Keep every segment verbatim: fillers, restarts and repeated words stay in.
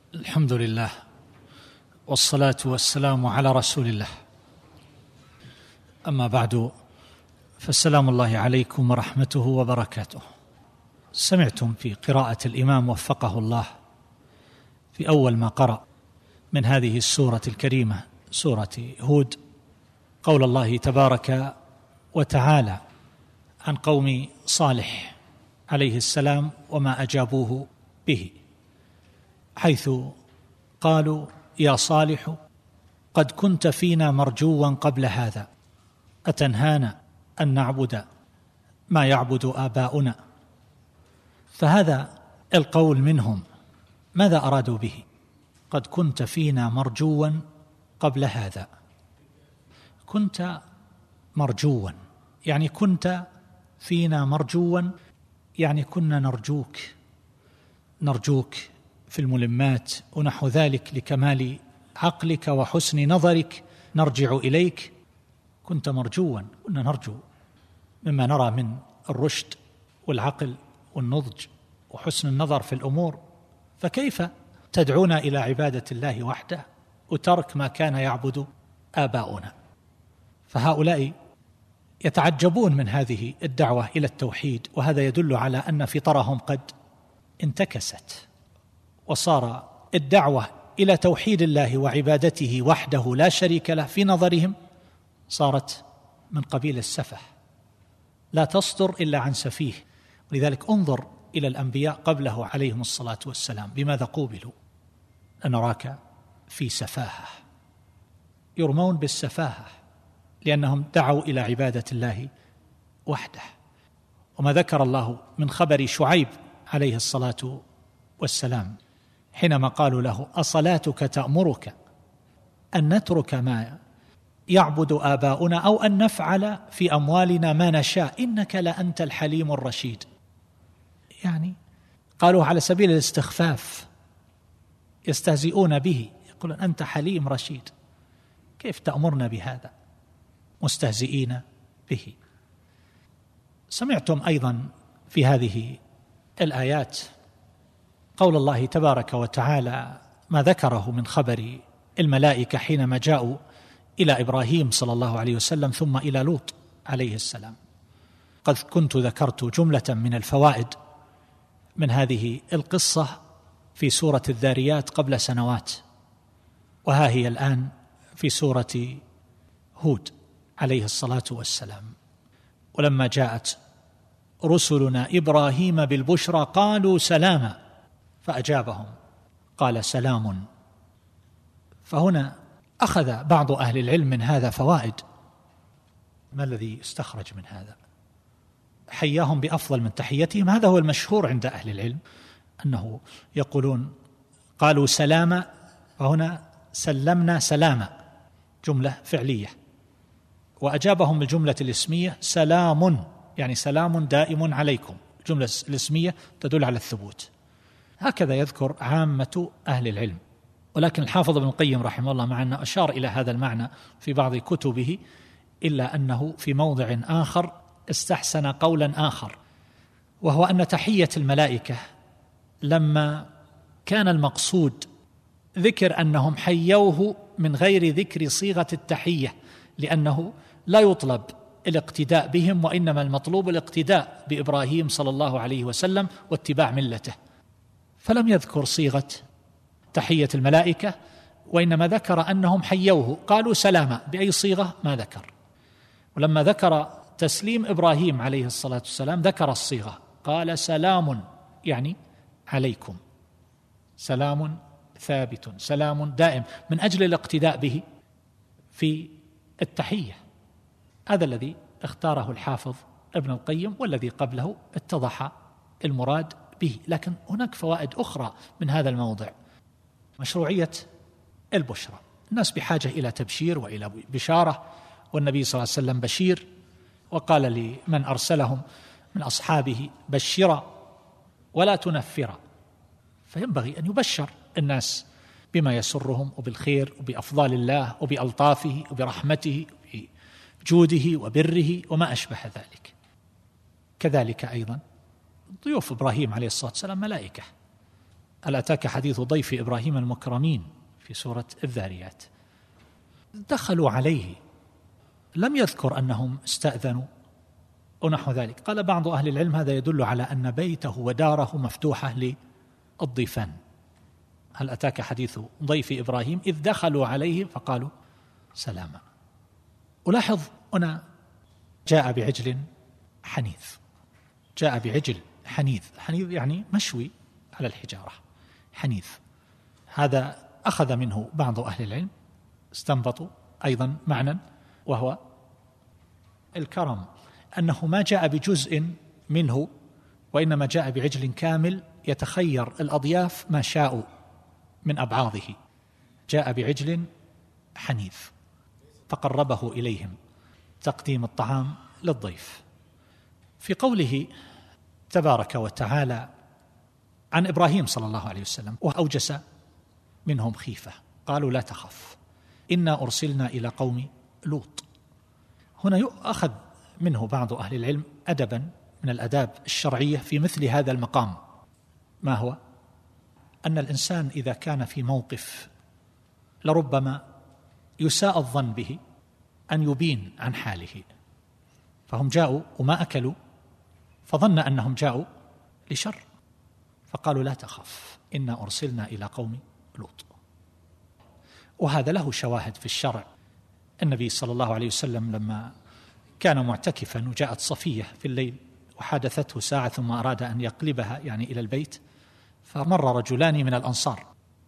الحمد لله والصلاة والسلام على رسول الله. أما بعد، فالسلام الله عليكم ورحمته وبركاته. سمعتم في قراءة الإمام وفقه الله في أول ما قرأ من هذه السورة الكريمة، سورة هود، قول الله تبارك وتعالى عن قوم صالح عليه السلام وما أجابوه به، حيث قالوا: يا صالح قد كنت فينا مرجوا قبل هذا، أتنهانا أن نعبد ما يعبد آباؤنا. فهذا القول منهم ماذا أرادوا به؟ قد كنت فينا مرجوا قبل هذا. كنت مرجوا يعني كنت فينا مرجوا، يعني كنا نرجوك نرجوك في الملمات ونحو ذلك، لكمال عقلك وحسن نظرك نرجع إليك. كنت مرجوا، كنا نرجو مما نرى من الرشد والعقل والنضج وحسن النظر في الأمور، فكيف تدعونا إلى عبادة الله وحده وترك ما كان يعبد آباؤنا؟ فهؤلاء يتعجبون من هذه الدعوة إلى التوحيد، وهذا يدل على أن فطرهم قد انتكست، وصار الدعوة إلى توحيد الله وعبادته وحده لا شريك له في نظرهم صارت من قبيل السفه، لا تصدر إلا عن سفيه. ولذلك انظر إلى الأنبياء قبله عليهم الصلاة والسلام بماذا قوبلوا: لنراك في سفاهة، يرمون بالسفاهة لأنهم دعوا إلى عبادة الله وحده. وما ذكر الله من خبر شعيب عليه الصلاة والسلام حينما قالوا له: أصلاتك تأمرك أن نترك ما يعبد آباؤنا أو أن نفعل في أموالنا ما نشاء إنك لأنت الحليم الرشيد؟ يعني قالوا على سبيل الاستخفاف، يستهزئون به، يقولون: أنت حليم رشيد، كيف تأمرنا بهذا؟ مستهزئين به. سمعتم أيضا في هذه الآيات قول الله تبارك وتعالى ما ذكره من خبر الملائكة حينما جاءوا إلى إبراهيم صلى الله عليه وسلم ثم إلى لوط عليه السلام. قد كنت ذكرت جملة من الفوائد من هذه القصة في سورة الذاريات قبل سنوات، وها هي الآن في سورة هود عليه الصلاة والسلام. ولما جاءت رسلنا إبراهيم بالبشرى قالوا سلاما فأجابهم قال سلام. فهنا أخذ بعض أهل العلم من هذا فوائد. ما الذي استخرج من هذا؟ حياهم بأفضل من تحيتهم. هذا هو المشهور عند أهل العلم، أنه يقولون قالوا سلاما، فهنا سلمنا سلاما، جملة فعلية، وأجابهم بالجملة الاسمية سلام، يعني سلام دائم عليكم. الجملة الاسمية تدل على الثبوت. هكذا يذكر عامة أهل العلم. ولكن الحافظ ابن القيم رحمه الله مع أنه أشار إلى هذا المعنى في بعض كتبه، إلا أنه في موضع آخر استحسن قولا آخر، وهو أن تحية الملائكة لما كان المقصود ذكر أنهم حيوه من غير ذكر صيغة التحية، لأنه لا يطلب الاقتداء بهم، وإنما المطلوب الاقتداء بإبراهيم صلى الله عليه وسلم واتباع ملته، فلم يذكر صيغة تحية الملائكة، وإنما ذكر أنهم حيوه قالوا سلاما، بأي صيغة ما ذكر. ولما ذكر تسليم إبراهيم عليه الصلاة والسلام ذكر الصيغة، قال سلام يعني عليكم، سلام ثابت، سلام دائم، من أجل الاقتداء به في التحية. هذا الذي اختاره الحافظ ابن القيم، والذي قبله اتضح المراد به. لكن هناك فوائد أخرى من هذا الموضع: مشروعية البشرى. الناس بحاجة إلى تبشير وإلى بشارة، والنبي صلى الله عليه وسلم بشير، وقال لمن أرسلهم من أصحابه: بشرا ولا تنفرا. فينبغي أن يبشر الناس بما يسرهم وبالخير وبأفضال الله وبألطافه وبرحمته وبجوده وبره وما أشبه ذلك. كذلك أيضا ضيوف إبراهيم عليه الصلاة والسلام ملائكة، هل أتاك حديث ضيف إبراهيم المكرمين في سورة الذاريات. دخلوا عليه، لم يذكر أنهم استأذنوا ونحو ذلك. قال بعض أهل العلم هذا يدل على أن بيته وداره مفتوحة للضيفان. هل أتاك حديث ضيف إبراهيم إذ دخلوا عليه فقالوا سلاما. ألاحظ هنا جاء بعجل حنيذ، جاء بعجل حنيذ، حنيذ يعني مشوي على الحجارة، حنيذ. هذا أخذ منه بعض أهل العلم، استنبطوا أيضا معنى وهو الكرم، أنه ما جاء بجزء منه وإنما جاء بعجل كامل يتخير الأضياف ما شاءوا من أبعاضه. جاء بعجل حنيذ فقربه إليهم، تقديم الطعام للضيف. في قوله تبارك وتعالى عن إبراهيم صلى الله عليه وسلم وأوجس منهم خيفة، قالوا لا تخف إنا أرسلنا إلى قوم لوط. هنا يؤخذ منه بعض أهل العلم أدبا من الأداب الشرعية في مثل هذا المقام، ما هو أن الإنسان إذا كان في موقف لربما يساء الظن به أن يبين عن حاله، فهم جاءوا وما أكلوا فظن أنهم جاءوا لشر، فقالوا لا تخف إنا أرسلنا إلى قوم لوط. وهذا له شواهد في الشرع. النبي صلى الله عليه وسلم لما كان معتكفا وجاءت صفية في الليل وحادثته ساعة ثم أراد أن يقلبها يعني إلى البيت، فمر رجلان من الأنصار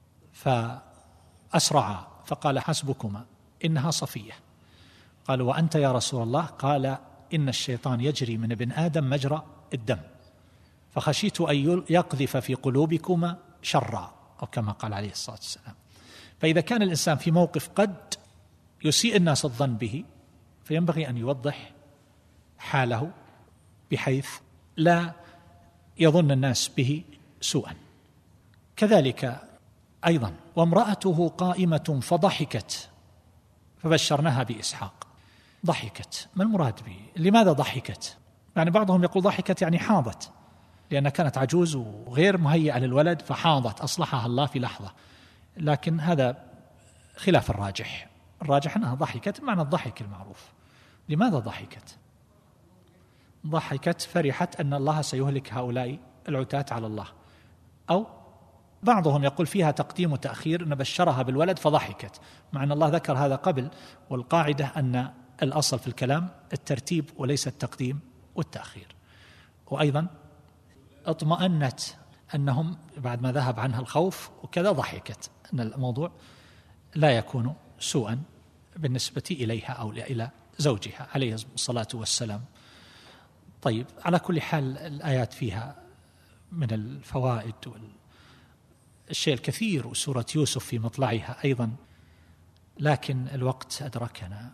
فأسرعا فقال حسبكما إنها صفية. قالوا وأنت يا رسول الله؟ قال إن الشيطان يجري من ابن آدم مجرى الدم، فخشيت أن يقذف في قلوبكما شرا، أو كما قال عليه الصلاة والسلام. فإذا كان الإنسان في موقف قد يسيء الناس الظن به فينبغي أن يوضح حاله بحيث لا يظن الناس به سوءا. كذلك أيضا وامرأته قائمة فضحكت فبشرناها بإسحاق. ضحكت، ما المراد به؟ لماذا ضحكت؟ يعني بعضهم يقول ضحكت يعني حاضت، لأنها كانت عجوز وغير مهيئة للولد فحاضت، أصلحها الله في لحظة، لكن هذا خلاف الراجح. الراجح أنها ضحكت معنى الضحك المعروف. لماذا ضحكت؟ ضحكت فرحت أن الله سيهلك هؤلاء العتاة على الله. أو بعضهم يقول فيها تقديم وتأخير، أن بشرها بالولد فضحكت، مع أن الله ذكر هذا قبل، والقاعدة أن الأصل في الكلام الترتيب وليس التقديم والتأخير. وأيضا اطمأنت أنهم بعد ما ذهب عنها الخوف وكذا ضحكت، أن الموضوع لا يكون سوءا بالنسبة إليها أو إلى زوجها عليه الصلاة والسلام. طيب، على كل حال الآيات فيها من الفوائد والشيء الكثير، وسورة يوسف في مطلعها أيضا، لكن الوقت أدركنا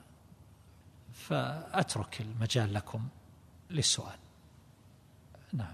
فأترك المجال لكم للسؤال. نعم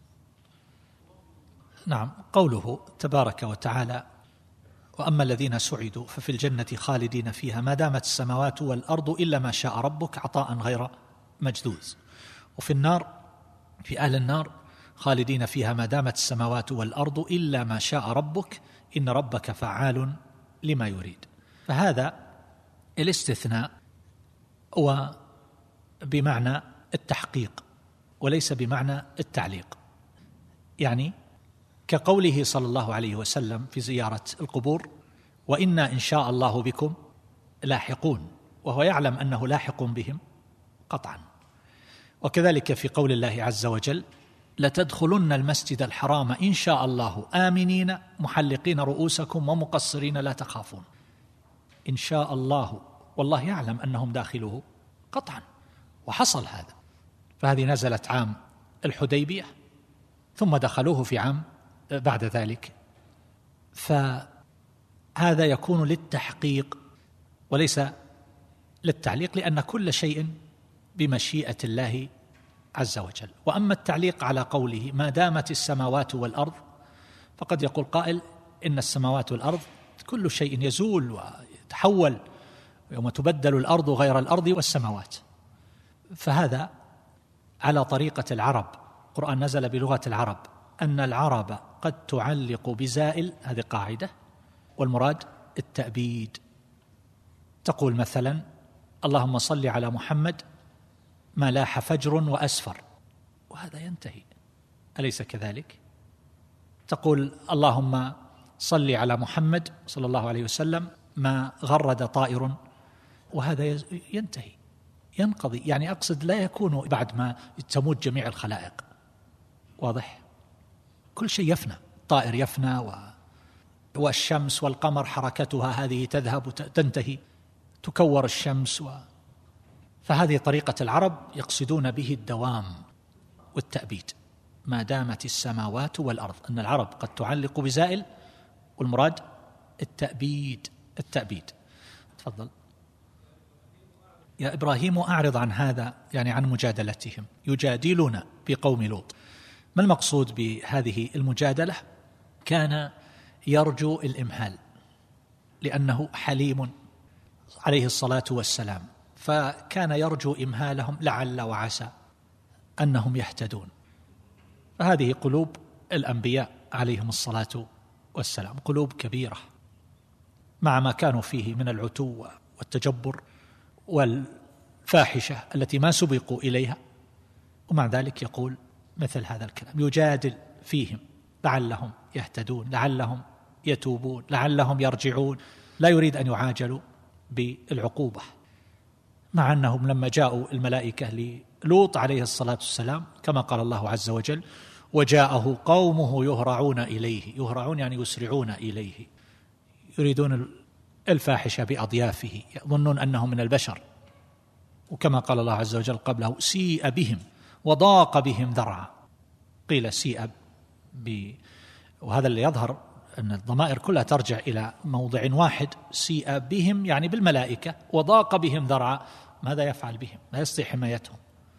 نعم قوله تبارك وتعالى وأما الذين سعدوا ففي الجنة خالدين فيها ما دامت السماوات والأرض إلا ما شاء ربك عطاء غير مجدوز. وفي النار في أهل النار خالدين فيها ما دامت السماوات والأرض إلا ما شاء ربك إن ربك فعال لما يريد. فهذا الاستثناء هو بمعنى التحقيق وليس بمعنى التعليق، يعني كقوله صلى الله عليه وسلم في زيارة القبور وإنا إن شاء الله بكم لاحقون، وهو يعلم أنه لاحق بهم قطعا. وكذلك في قول الله عز وجل لتدخلن المسجد الحرام إن شاء الله آمنين محلقين رؤوسكم ومقصرين لا تخافون. إن شاء الله، والله يعلم أنهم داخلوه قطعا، وحصل هذا. فهذه نزلت عام الحديبية ثم دخلوه في عام بعد ذلك، فهذا يكون للتحقيق وليس للتعليق، لأن كل شيء بمشيئة الله عز وجل. وأما التعليق على قوله ما دامت السماوات والأرض، فقد يقول قائل إن السماوات والأرض كل شيء يزول ويتحول، يوم تبدل الأرض غير الأرض والسماوات، فهذا على طريقة العرب. القرآن نزل بلغة العرب، أن العرب قد تعلق بزائل، هذه قاعدة، والمراد التأبيد. تقول مثلا اللهم صل على محمد ما لاح فجر وأسفر، وهذا ينتهي، أليس كذلك؟ تقول اللهم صل على محمد صلى الله عليه وسلم ما غرد طائر، وهذا ينتهي، ينقضي. يعني أقصد لا يكون بعد ما تموت جميع الخلائق، واضح؟ كل شيء يفنى، الطائر يفنى و... والشمس والقمر حركتها هذه تذهب وتنتهي، تكور الشمس و... فهذه طريقة العرب، يقصدون به الدوام والتأبيد ما دامت السماوات والأرض، أن العرب قد تعلق بزائل، والمراد التأبيد. التأبيد. تفضل. يا إبراهيم أعرض عن هذا، يعني عن مجادلتهم، يجادلون بقوم لوط. ما المقصود بهذه المجادلة؟ كان يرجو الإمهال لأنه حليم عليه الصلاة والسلام، فكان يرجو إمهالهم لعل وعسى أنهم يهتدون. فهذه قلوب الأنبياء عليهم الصلاة والسلام قلوب كبيرة، مع ما كانوا فيه من العتو والتجبر والفاحشة التي ما سبقوا إليها، ومع ذلك يقول مثل هذا الكلام، يجادل فيهم لعلهم يهتدون، لعلهم يتوبون، لعلهم يرجعون. لا يريد أن يعاجلوا بالعقوبة، مع أنهم لما جاءوا الملائكة للوط عليه الصلاة والسلام كما قال الله عز وجل وجاءه قومه يهرعون إليه، يهرعون يعني يسرعون إليه، يريدون الفاحشة بأضيافه، يظنون أنهم من البشر. وكما قال الله عز وجل قبله سيء بهم وضاق بهم ذرعا، قيل سيء ب... وهذا اللي يظهر أن الضمائر كلها ترجع إلى موضع واحد، سيء بهم يعني بالملائكة، وضاق بهم ذرعا، ماذا يفعل بهم؟ لا يستطيع حمايتهم.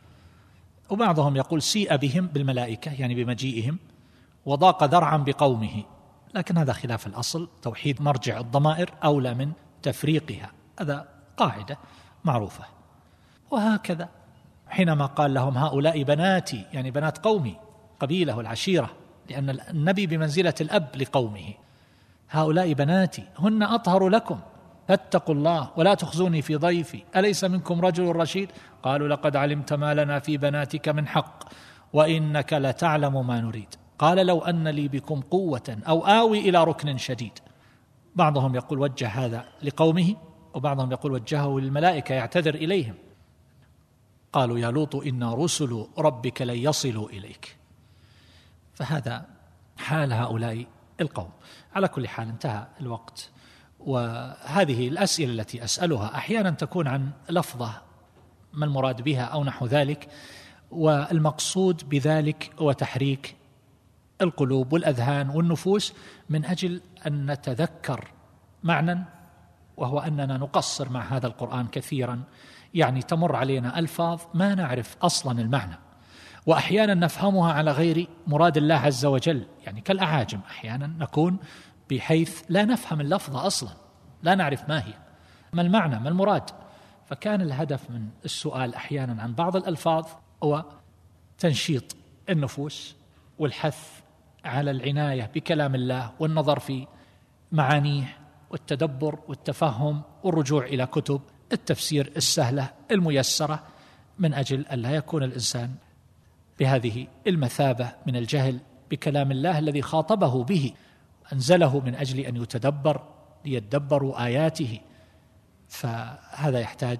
وبعضهم يقول سيء بهم بالملائكة يعني بمجيئهم، وضاق ذرعا بقومه، لكن هذا خلاف الأصل، توحيد مرجع الضمائر أولى من تفريقها، هذا قاعدة معروفة. وهكذا حينما قال لهم هؤلاء بناتي، يعني بنات قومي، قبيلة والعشيرة، لأن النبي بمنزلة الأب لقومه، هؤلاء بناتي هن أطهر لكم فاتقوا الله ولا تخزوني في ضيفي أليس منكم رجل رشيد؟ قالوا لقد علمت ما لنا في بناتك من حق وإنك لتعلم ما نريد. قال لو أن لي بكم قوة أو آوي إلى ركن شديد. بعضهم يقول وجه هذا لقومه، وبعضهم يقول وجهه للملائكة يعتذر إليهم. قالوا يا لوط إن رسل ربك لن يصلوا إليك. فهذا حال هؤلاء القوم. على كل حال انتهى الوقت، وهذه الأسئلة التي أسألها أحيانا تكون عن لفظة ما المراد بها أو نحو ذلك، والمقصود بذلك هو تحريك القلوب والأذهان والنفوس من أجل أن نتذكر معنى، وهو أننا نقصر مع هذا القرآن كثيرا، يعني تمر علينا ألفاظ ما نعرف أصلا المعنى، وأحيانا نفهمها على غير مراد الله عز وجل، يعني كالأعاجم أحيانا نكون بحيث لا نفهم اللفظة أصلا، لا نعرف ما هي، ما المعنى، ما المراد. فكان الهدف من السؤال أحيانا عن بعض الألفاظ هو تنشيط النفوس والحث على العناية بكلام الله والنظر في معانيه والتدبر والتفهم والرجوع إلى كتب التفسير السهلة الميسرة، من أجل أن لا يكون الإنسان بهذه المثابة من الجهل بكلام الله الذي خاطبه به، أنزله من أجل أن يتدبر ليتدبروا آياته. فهذا يحتاج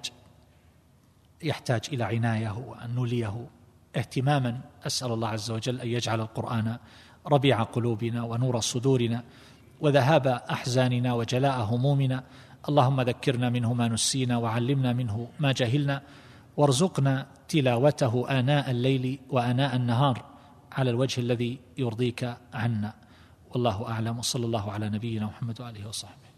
يحتاج إلى عناية وأن نوليه اهتماما. أسأل الله عز وجل أن يجعل القرآن ربيع قلوبنا ونور صدورنا وذهاب أحزاننا وجلاء همومنا. اللهم ذكرنا منه ما نسينا وعلمنا منه ما جهلنا، وارزقنا تلاوته آناء الليل وآناء النهار على الوجه الذي يرضيك عنا. والله أعلم، وصلى الله على نبينا محمد وآله وصحبه.